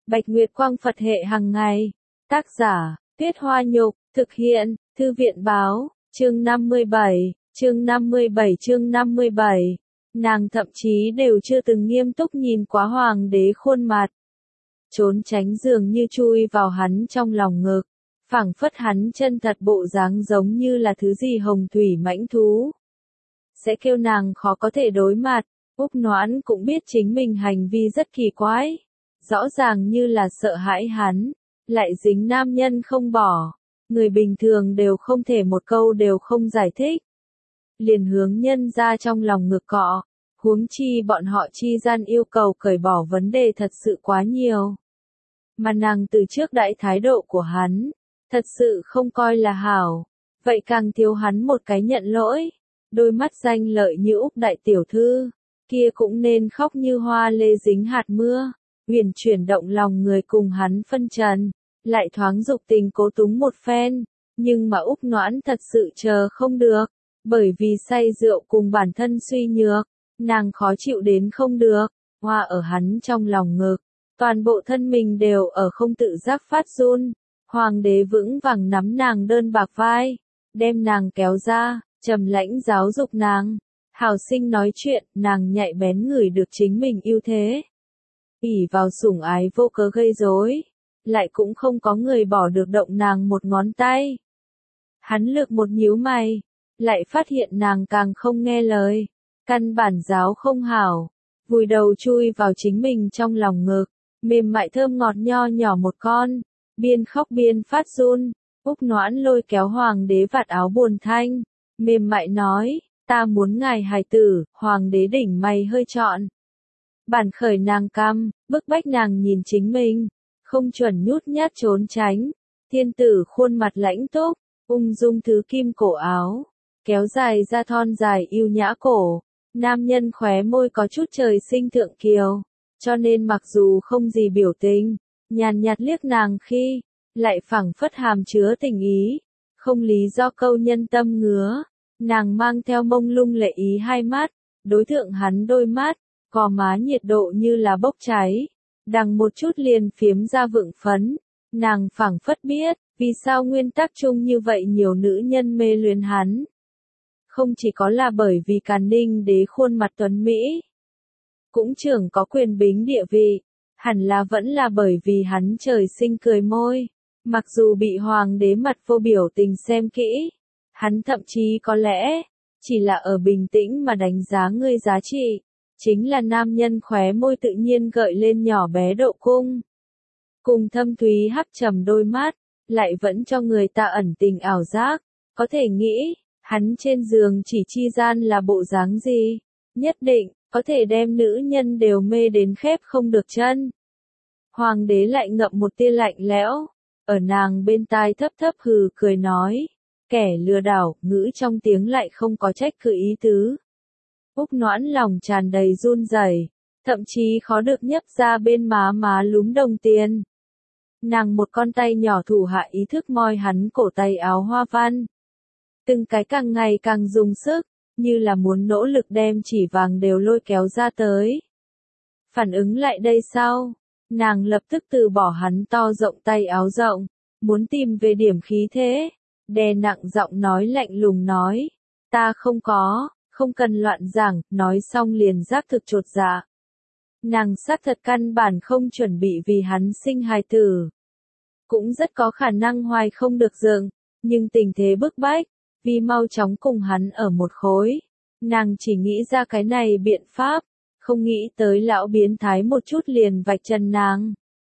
Bạch Nguyệt Quang Phật hệ hàng ngày. Tác giả, Tuyết Hoa Nhục, thực hiện, Thư viện Báo, chương 57, chương 57. Nàng thậm chí đều chưa từng nghiêm túc nhìn quá hoàng đế khuôn mặt. Trốn tránh dường như chui vào hắn trong lòng ngực, phảng phất hắn chân thật bộ dáng giống như là thứ gì hồng thủy mãnh thú. Sẽ kêu nàng khó có thể đối mặt, Úc Noãn cũng biết chính mình hành vi rất kỳ quái. Rõ ràng như là sợ hãi hắn, lại dính nam nhân không bỏ. Người bình thường đều không thể một câu đều không giải thích. Liền hướng nhân ra trong lòng ngực cọ, huống chi bọn họ chi gian yêu cầu cởi bỏ vấn đề thật sự quá nhiều. Mà nàng từ trước đãi thái độ của hắn, thật sự không coi là hảo, vậy càng thiếu hắn một cái nhận lỗi. Đôi mắt danh lợi như Úc đại tiểu thư, kia cũng nên khóc như hoa lê dính hạt mưa, huyền chuyển động lòng người cùng hắn phân trần, lại thoáng dục tình cố túng một phen, nhưng mà Úc Noãn thật sự chờ không được, bởi vì say rượu cùng bản thân suy nhược, nàng khó chịu đến không được, hoa ở hắn trong lòng ngực, toàn bộ thân mình đều ở không tự giác phát run. Hoàng đế vững vàng nắm nàng đơn bạc vai, đem nàng kéo ra, trầm lãnh giáo dục nàng. Hảo sinh nói chuyện, nàng nhạy bén ngửi được chính mình ưu thế. ỷ vào sủng ái vô cớ gây rối, lại cũng không có người bỏ được động nàng một ngón tay. Hắn lược một nhíu mày, lại phát hiện nàng càng không nghe lời, căn bản giáo không hảo, vùi đầu chui vào chính mình trong lòng ngực, mềm mại thơm ngọt nho nhỏ một con, biên khóc biên phát run. Úc Noãn lôi kéo hoàng đế vạt áo buồn thanh, mềm mại nói, ta muốn ngài hài tử. Hoàng đế đỉnh mày hơi trọn. Bản khởi nàng căm, bức bách nàng nhìn chính mình, không chuẩn nhút nhát trốn tránh. Thiên tử khuôn mặt lãnh túc, ung dung thứ kim cổ áo, kéo dài ra thon dài yêu nhã cổ. Nam nhân khóe môi có chút trời sinh thượng kiều, cho nên mặc dù không gì biểu tình, nhàn nhạt liếc nàng khi, lại phảng phất hàm chứa tình ý, không lý do câu nhân tâm ngứa. Nàng mang theo mông lung lệ ý hai mắt, đối thượng hắn đôi mắt, gò má nhiệt độ như là bốc cháy, đằng một chút liền phiếm ra vượng phấn. Nàng phảng phất biết, vì sao nguyên tắc chung như vậy nhiều nữ nhân mê luyến hắn. Không chỉ có là bởi vì Càn Ninh đế khuôn mặt tuấn Mỹ, cũng trưởng có quyền bính địa vị, hẳn là vẫn là bởi vì hắn trời sinh cười môi. Mặc dù bị hoàng đế mặt vô biểu tình xem kỹ, hắn thậm chí có lẽ, chỉ là ở bình tĩnh mà đánh giá ngươi giá trị, chính là nam nhân khóe môi tự nhiên gợi lên nhỏ bé độ cung. Cùng thâm thúy hắc trầm đôi mắt, lại vẫn cho người ta ẩn tình ảo giác, có thể nghĩ, hắn trên giường chỉ chi gian là bộ dáng gì, nhất định, có thể đem nữ nhân đều mê đến khép không được chân. Hoàng đế lại ngậm một tia lạnh lẽo, ở nàng bên tai thấp thấp hừ cười nói, kẻ lừa đảo, ngữ trong tiếng lại không có trách cứ ý tứ. Úc Noãn lòng tràn đầy run rẩy, thậm chí khó được nhấp ra bên má lúm đồng tiền. Nàng một con tay nhỏ thủ hạ ý thức moi hắn cổ tay áo hoa văn. Từng cái càng ngày càng dùng sức, như là muốn nỗ lực đem chỉ vàng đều lôi kéo ra tới. Phản ứng lại đây sau, nàng lập tức từ bỏ hắn to rộng tay áo rộng, muốn tìm về điểm khí thế, đè nặng giọng nói lạnh lùng nói, ta không cần loạn giảng, nói xong liền giác thực chột dạ. Nàng xác thật căn bản không chuẩn bị vì hắn sinh hài tử. Cũng rất có khả năng hoài không được dựng, nhưng tình thế bức bách, vì mau chóng cùng hắn ở một khối. Nàng chỉ nghĩ ra cái này biện pháp, không nghĩ tới lão biến thái một chút liền vạch trần nàng.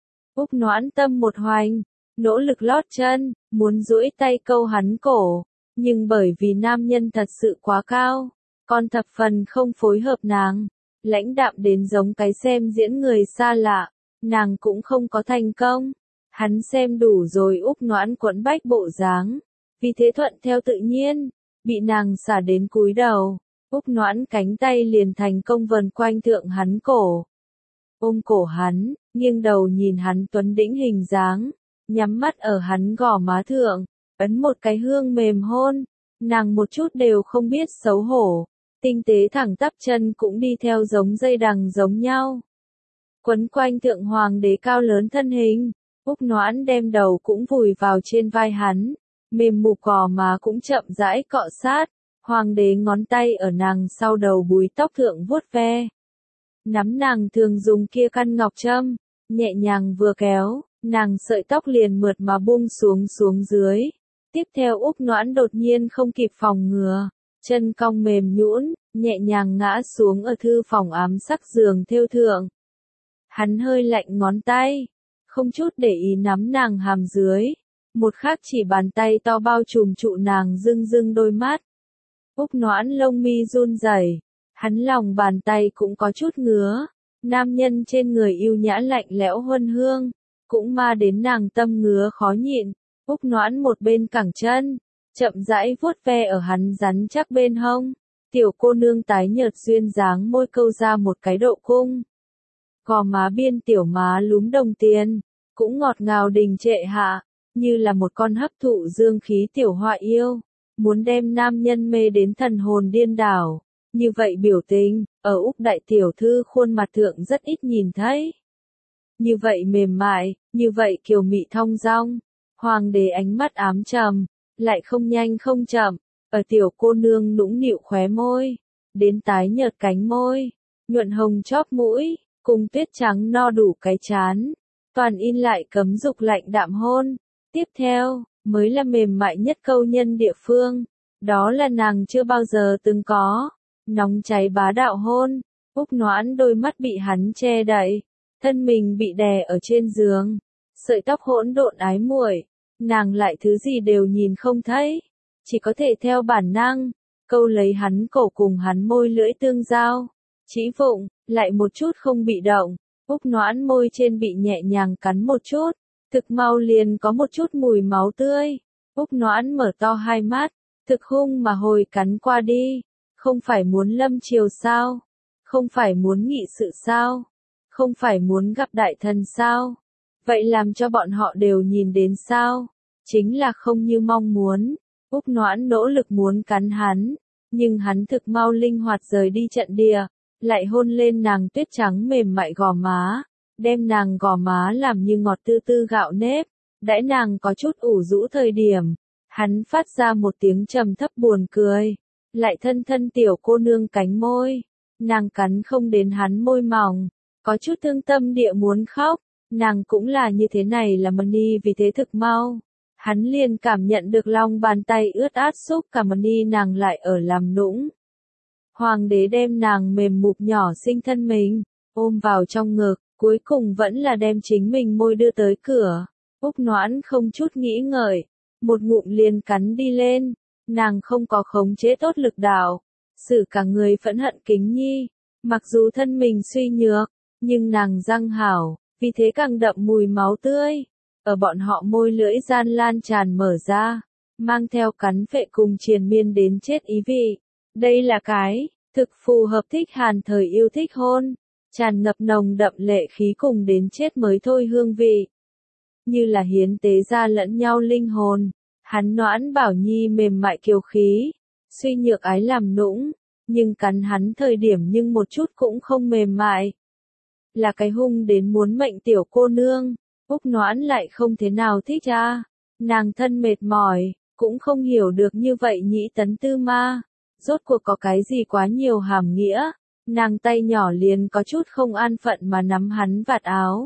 Úc Noãn tâm một hoành, nỗ lực lót chân, muốn duỗi tay câu hắn cổ, nhưng bởi vì nam nhân thật sự quá cao, còn thập phần không phối hợp nàng, lãnh đạm đến giống cái xem diễn người xa lạ, nàng cũng không có thành công. Hắn xem đủ rồi Úc Noãn quẫn bách bộ dáng, vì thế thuận theo tự nhiên, bị nàng xả đến cúi đầu. Úc Noãn cánh tay liền thành công vần quanh thượng hắn cổ. Ôm cổ hắn, nghiêng đầu nhìn hắn tuấn đĩnh hình dáng, nhắm mắt ở hắn gò má thượng, ấn một cái hương mềm hôn, nàng một chút đều không biết xấu hổ, tinh tế thẳng tắp chân cũng đi theo giống dây đằng giống nhau. quấn quanh thượng hoàng đế cao lớn thân hình. Úc Noãn đem đầu cũng vùi vào trên vai hắn, mềm mục gò má cũng chậm rãi cọ sát, hoàng đế ngón tay ở nàng sau đầu búi tóc thượng vuốt ve. Nắm nàng thường dùng kia căn ngọc châm, nhẹ nhàng vừa kéo, nàng sợi tóc liền mượt mà buông xuống dưới. Tiếp theo Úc Noãn đột nhiên không kịp phòng ngừa, chân cong mềm nhũn, nhẹ nhàng ngã xuống ở thư phòng ám sắc giường thêu thượng. Hắn hơi lạnh ngón tay, không chút để ý nắm nàng hàm dưới, một khắc chỉ bàn tay to bao trùm trụ nàng rưng rưng đôi mắt. Úc Noãn lông mi run rẩy, hắn lòng bàn tay cũng có chút ngứa, nam nhân trên người yêu nhã lạnh lẽo huân hương, cũng ma đến nàng tâm ngứa khó nhịn. Úc Noãn một bên cẳng chân, chậm rãi vuốt ve ở hắn rắn chắc bên hông, tiểu cô nương tái nhợt duyên dáng môi câu ra một cái độ cung. Gò má biên tiểu má lúm đồng tiền, cũng ngọt ngào đình trệ hạ, như là một con hấp thụ dương khí tiểu họa yêu, muốn đem nam nhân mê đến thần hồn điên đảo. Như vậy biểu tình, ở Úc đại tiểu thư khuôn mặt thượng rất ít nhìn thấy. Như vậy mềm mại, như vậy kiều mị thong dong. Hoàng đế ánh mắt ám trầm, lại không nhanh không chậm, ở tiểu cô nương nũng nịu khóe môi, đến tái nhợt cánh môi, nhuận hồng chóp mũi, cùng tuyết trắng no đủ cái chán, toàn in lại cấm dục lạnh đạm hôn. Tiếp theo, mới là mềm mại nhất câu nhân địa phương, đó là nàng chưa bao giờ từng có, nóng cháy bá đạo hôn. Úc Noãn đôi mắt bị hắn che đậy, thân mình bị đè ở trên giường, sợi tóc hỗn độn ái muội, nàng lại thứ gì đều nhìn không thấy, chỉ có thể theo bản năng, câu lấy hắn cổ cùng hắn môi lưỡi tương giao. Chỉ vụng, lại một chút không bị động, Úc Noãn môi trên bị nhẹ nhàng cắn một chút, thực mau liền có một chút mùi máu tươi. Úc Noãn mở to hai mắt, thực hung mà hồi cắn qua đi, không phải muốn lâm triều sao, không phải muốn nghị sự sao, không phải muốn gặp đại thần sao, vậy làm cho bọn họ đều nhìn đến sao, chính là không như mong muốn. Úc Noãn nỗ lực muốn cắn hắn, nhưng hắn thực mau linh hoạt rời đi trận địa, lại hôn lên nàng tuyết trắng mềm mại gò má, đem nàng gò má làm như ngọt tư tư gạo nếp. Đãi nàng có chút ủ rũ thời điểm, hắn phát ra một tiếng trầm thấp buồn cười, lại thân thân tiểu cô nương cánh môi, nàng cắn không đến hắn môi mỏng, có chút thương tâm địa muốn khóc, nàng cũng là như thế này là Mani, vì thế thực mau. Hắn liền cảm nhận được lòng bàn tay ướt át xúc cả Mani nàng lại ở làm nũng. Hoàng đế đem nàng mềm mục nhỏ xinh thân mình, ôm vào trong ngực, cuối cùng vẫn là đem chính mình môi đưa tới cửa. Úc Noãn không chút nghĩ ngợi, một ngụm liền cắn đi lên, nàng không có khống chế tốt lực đạo, xử cả người phẫn hận kính nhi, mặc dù thân mình suy nhược, nhưng nàng răng hảo, vì thế càng đậm mùi máu tươi, ở bọn họ môi lưỡi gian lan tràn mở ra, mang theo cắn phệ cùng triền miên đến chết ý vị. Đây là cái, thực phù hợp thích hàn thời yêu thích hôn, tràn ngập nồng đậm lệ khí cùng đến chết mới thôi hương vị. Như là hiến tế ra lẫn nhau linh hồn, hắn Noãn Bảo Nhi mềm mại kiều khí, suy nhược ái làm nũng, nhưng cắn hắn thời điểm nhưng một chút cũng không mềm mại. Là cái hung đến muốn mệnh tiểu cô nương, Úc Noãn lại không thế nào thích ra, nàng thân mệt mỏi, cũng không hiểu được như vậy nhĩ tấn tư ma. Rốt cuộc có cái gì quá nhiều hàm nghĩa, nàng tay nhỏ liền có chút không an phận mà nắm hắn vạt áo.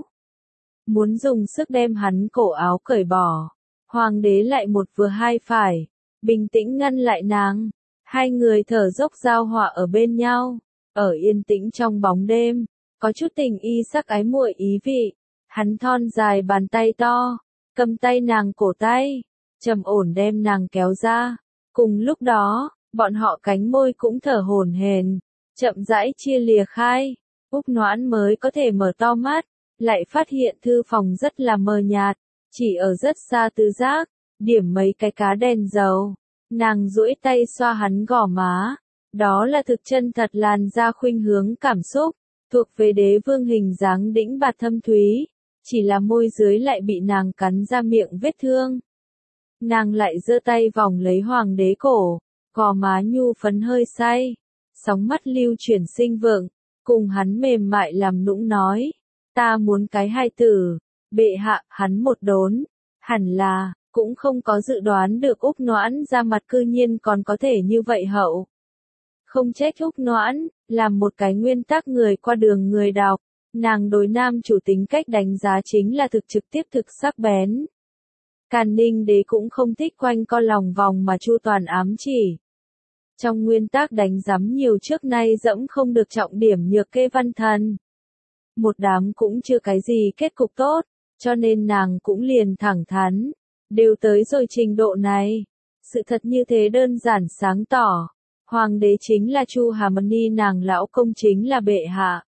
Muốn dùng sức đem hắn cổ áo cởi bỏ, hoàng đế lại một vừa hai phải, bình tĩnh ngăn lại nàng, hai người thở dốc giao hòa ở bên nhau, ở yên tĩnh trong bóng đêm, có chút tình y sắc ái muội ý vị, hắn thon dài bàn tay to, cầm tay nàng cổ tay, trầm ổn đem nàng kéo ra, cùng lúc đó, bọn họ cánh môi cũng thở hổn hển, chậm rãi chia lìa khai. Úc Noãn mới có thể mở to mắt, lại phát hiện thư phòng rất là mờ nhạt, chỉ ở rất xa tứ giác, điểm mấy cái cá đèn dầu. Nàng duỗi tay xoa hắn gò má, đó là thực chân thật làn da khuynh hướng cảm xúc, thuộc về đế vương hình dáng đĩnh bạt thâm thúy, chỉ là môi dưới lại bị nàng cắn ra miệng vết thương. Nàng lại giơ tay vòng lấy hoàng đế cổ, gò má nhu phấn hơi say, sóng mắt lưu chuyển sinh vượng, cùng hắn mềm mại làm nũng nói, ta muốn cái hài tử. Bệ hạ, hắn một đốn. Hẳn là, cũng không có dự đoán được Úc Noãn ra mặt cư nhiên còn có thể như vậy hậu. Không trách Úc Noãn, làm một cái nguyên tắc người qua đường người đọc, nàng đối nam chủ tính cách đánh giá chính là thực trực tiếp thực sắc bén. Càn Ninh đế cũng không thích quanh co lòng vòng mà chu toàn ám chỉ. Trong nguyên tắc đánh giám nhiều trước nay dẫm không được trọng điểm nhược kê văn thần. Một đám cũng chưa cái gì kết cục tốt, cho nên nàng cũng liền thẳng thắn. Đều tới rồi trình độ này. Sự thật như thế đơn giản sáng tỏ. Hoàng đế chính là Chu Harmony, nàng lão công chính là bệ hạ.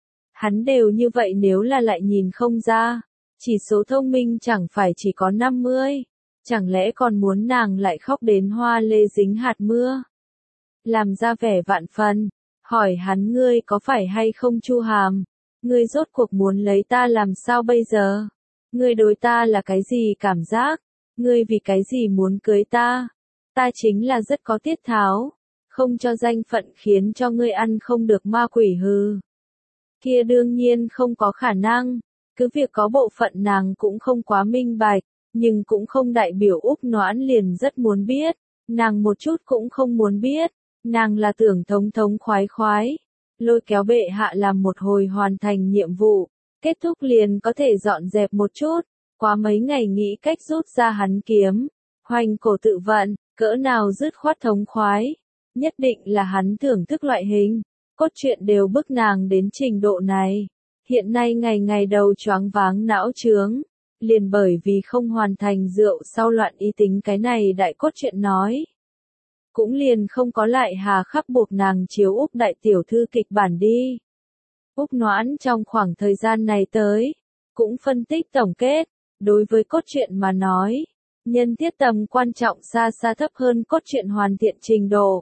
Hắn đều như vậy, nếu là lại nhìn không ra. Chỉ số thông minh chẳng phải chỉ có 50. Chẳng lẽ còn muốn nàng lại khóc đến hoa lê dính hạt mưa. Làm ra vẻ vạn phần. Hỏi hắn, ngươi có phải hay không Chu Hàm? Ngươi rốt cuộc muốn lấy ta làm sao bây giờ? Ngươi đối ta là cái gì cảm giác? Ngươi vì cái gì muốn cưới ta? Ta chính là rất có tiết tháo. Không cho danh phận khiến cho ngươi ăn không được ma quỷ hư. Kia đương nhiên không có khả năng. Cứ việc có bộ phận nàng cũng không quá minh bạch, nhưng cũng không đại biểu Úc Noãn liền rất muốn biết. Nàng một chút cũng không muốn biết. Nàng là tưởng thống khoái khoái. Lôi kéo bệ hạ làm một hồi hoàn thành nhiệm vụ. Kết thúc liền có thể dọn dẹp một chút. Quá mấy ngày nghĩ cách rút ra hắn kiếm. Hoành cổ tự vận, cỡ nào dứt khoát thống khoái. Nhất định là hắn thưởng thức loại hình. Cốt truyện đều bức nàng đến trình độ này. Hiện nay ngày ngày đầu choáng váng não chướng. Liền bởi vì không hoàn thành rượu sau loạn ý tính cái này đại cốt truyện nói. Cũng liền không có lại hà khắc buộc nàng chiếu Úc đại tiểu thư kịch bản đi. Úc Noãn trong khoảng thời gian này tới. Cũng phân tích tổng kết. Đối với cốt truyện mà nói. Nhân tiết tầm quan trọng xa xa thấp hơn cốt truyện hoàn thiện trình độ.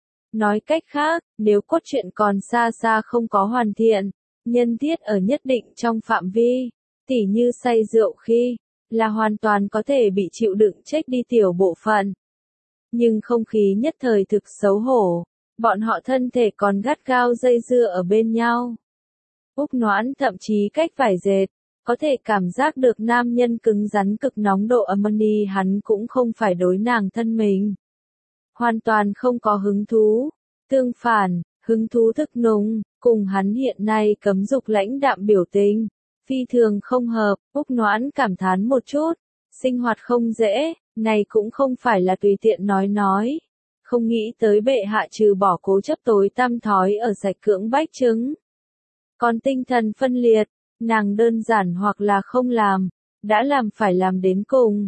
Nói cách khác, nếu cốt truyện còn xa xa không có hoàn thiện, nhân tiết ở nhất định trong phạm vi, tỉ như say rượu khi, là hoàn toàn có thể bị chịu đựng chết đi tiểu bộ phận. Nhưng không khí nhất thời thực xấu hổ, bọn họ thân thể còn gắt gao dây dưa ở bên nhau. Úc Noãn thậm chí cách vải dệt, có thể cảm giác được nam nhân cứng rắn cực nóng độ Harmony, hắn cũng không phải đối nàng thân mình. Hoàn toàn không có hứng thú. Tương phản, hứng thú thức nùng, cùng hắn hiện nay cấm dục lãnh đạm biểu tình. Phi thường không hợp, Úc Noãn cảm thán một chút. Sinh hoạt không dễ, này cũng không phải là tùy tiện nói. Không nghĩ tới bệ hạ trừ bỏ cố chấp tối tăm thói ở sạch cưỡng bách chứng. Còn tinh thần phân liệt, nàng đơn giản hoặc là không làm, đã làm phải làm đến cùng.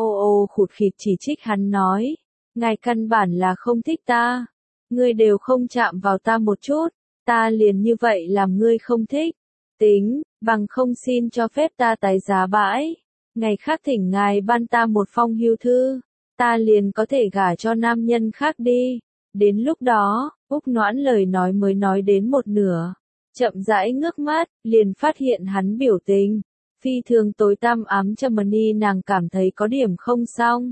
Ô khụt khịt chỉ trích hắn nói. Ngài căn bản là không thích ta. Ngươi đều không chạm vào ta một chút. Ta liền như vậy làm ngươi không thích. Tính, bằng không xin cho phép ta tái giá bãi. Ngày khác thỉnh ngài ban ta một phong hưu thư. Ta liền có thể gả cho nam nhân khác đi. Đến lúc đó, Úc Noãn lời nói mới nói đến một nửa. Chậm rãi ngước mắt, liền phát hiện hắn biểu tình. Phi thường tối tăm ám cho Mani, nàng cảm thấy có điểm không xong.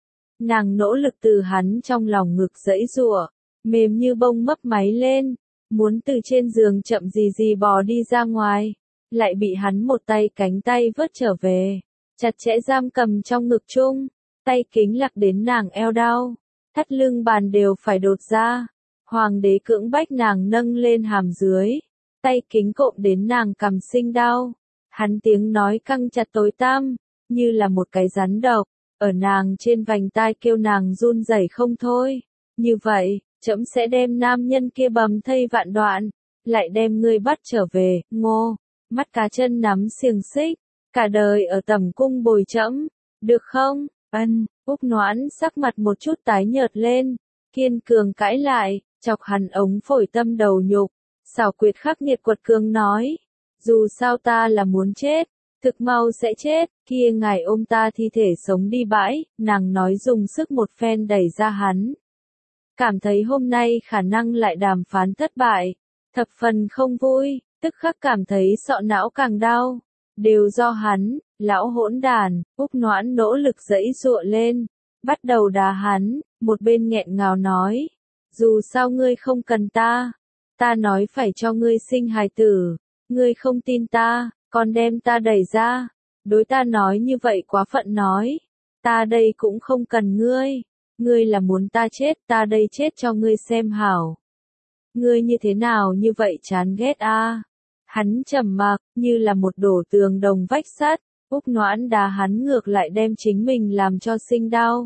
Nàng nỗ lực từ hắn trong lòng ngực giãy giụa, mềm như bông mấp máy lên, muốn từ trên giường chậm gì bò đi ra ngoài, lại bị hắn một tay cánh tay vớt trở về, chặt chẽ giam cầm trong ngực chung, tay kính lạc đến nàng eo đau, thắt lưng bàn đều phải đột ra. Hoàng đế cưỡng bách nàng nâng lên hàm dưới, tay kính cộm đến nàng cằm sinh đau. Hắn tiếng nói căng chặt tối tăm, như là một cái rắn độc, ở nàng trên vành tai kêu nàng run rẩy không thôi. Như vậy, trẫm sẽ đem nam nhân kia bầm thây vạn đoạn, lại đem ngươi bắt trở về. Ngô, mắt cá chân nắm xiềng xích, cả đời ở tầm cung bồi trẫm, được không? Ân. Úc Noãn sắc mặt một chút tái nhợt lên, kiên cường cãi lại, chọc hắn ống phổi tâm đầu nhục, xảo quyệt khắc nghiệt quật cường nói, dù sao ta là muốn chết, thực mau sẽ chết, kia ngài ôm ta thi thể sống đi bãi, nàng nói dùng sức một phen đẩy ra hắn. Cảm thấy hôm nay khả năng lại đàm phán thất bại, thập phần không vui, tức khắc cảm thấy sọ não càng đau, đều do hắn, lão hỗn đàn. Úc Noãn nỗ lực giãy giụa lên, bắt đầu đá hắn, một bên nghẹn ngào nói, dù sao ngươi không cần ta nói phải cho ngươi sinh hài tử, ngươi không tin ta, còn đem ta đẩy ra, đối ta nói như vậy quá phận nói, ta đây cũng không cần ngươi là muốn ta chết, ta đây chết cho ngươi xem hảo. Ngươi như thế nào như vậy chán ghét a? Hắn trầm mặc, như là một đổ tường đồng vách sắt, Úc Noãn đá hắn ngược lại đem chính mình làm cho sinh đau.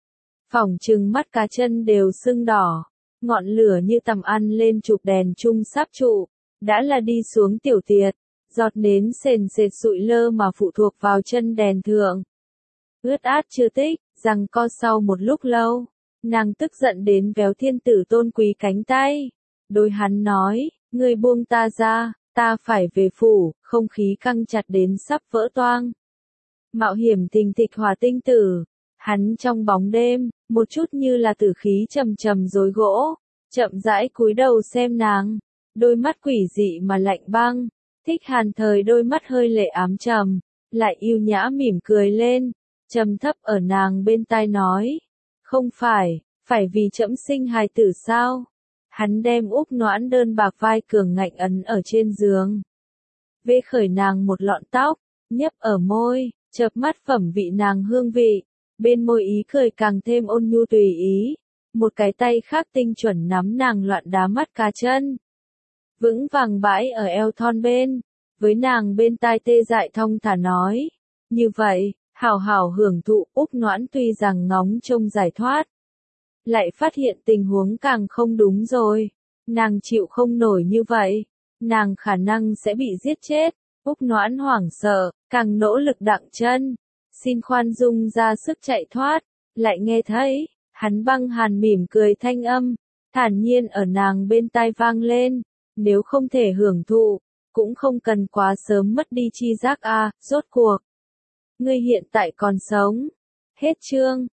Phỏng chừng mắt cá chân đều sưng đỏ, ngọn lửa như tầm ăn lên chụp đèn chung sáp trụ, đã là đi xuống tiểu tiệt, giọt nến sền sệt sụi lơ mà phụ thuộc vào chân đèn thượng. Ướt át chưa tích, rằng co sau một lúc lâu, nàng tức giận đến véo thiên tử Tôn Quý cánh tay, đối hắn nói, ngươi buông ta ra, ta phải về phủ, không khí căng chặt đến sắp vỡ toang. Mạo hiểm tình thịch hòa tinh tử, hắn trong bóng đêm, một chút như là tử khí trầm trầm rối gỗ, chậm rãi cúi đầu xem nàng, đôi mắt quỷ dị mà lạnh băng, Thích Hàn thời đôi mắt hơi lệ ám trầm, lại yêu nhã mỉm cười lên, trầm thấp ở nàng bên tai nói, không phải vì trẫm sinh hài tử sao? Hắn đem Úc Noãn đơn bạc vai cường ngạnh ấn ở trên giường, vê khởi nàng một lọn tóc, nhấp ở môi, chợp mắt phẩm vị nàng hương vị, bên môi ý cười càng thêm ôn nhu tùy ý, một cái tay khác tinh chuẩn nắm nàng loạn đá mắt cá chân, vững vàng bãi ở eo thon bên, với nàng bên tai tê dại thong thả nói, như vậy, hảo hảo hưởng thụ. Úc Noãn tuy rằng ngóng trông giải thoát, lại phát hiện tình huống càng không đúng rồi, nàng chịu không nổi như vậy, nàng khả năng sẽ bị giết chết. Úc Noãn hoảng sợ, càng nỗ lực đặng chân, xin khoan dung ra sức chạy thoát, lại nghe thấy, hắn băng hàn mỉm cười thanh âm, thản nhiên ở nàng bên tai vang lên, nếu không thể hưởng thụ, cũng không cần quá sớm mất đi chi giác a, rốt cuộc. Ngươi hiện tại còn sống. Hết chương.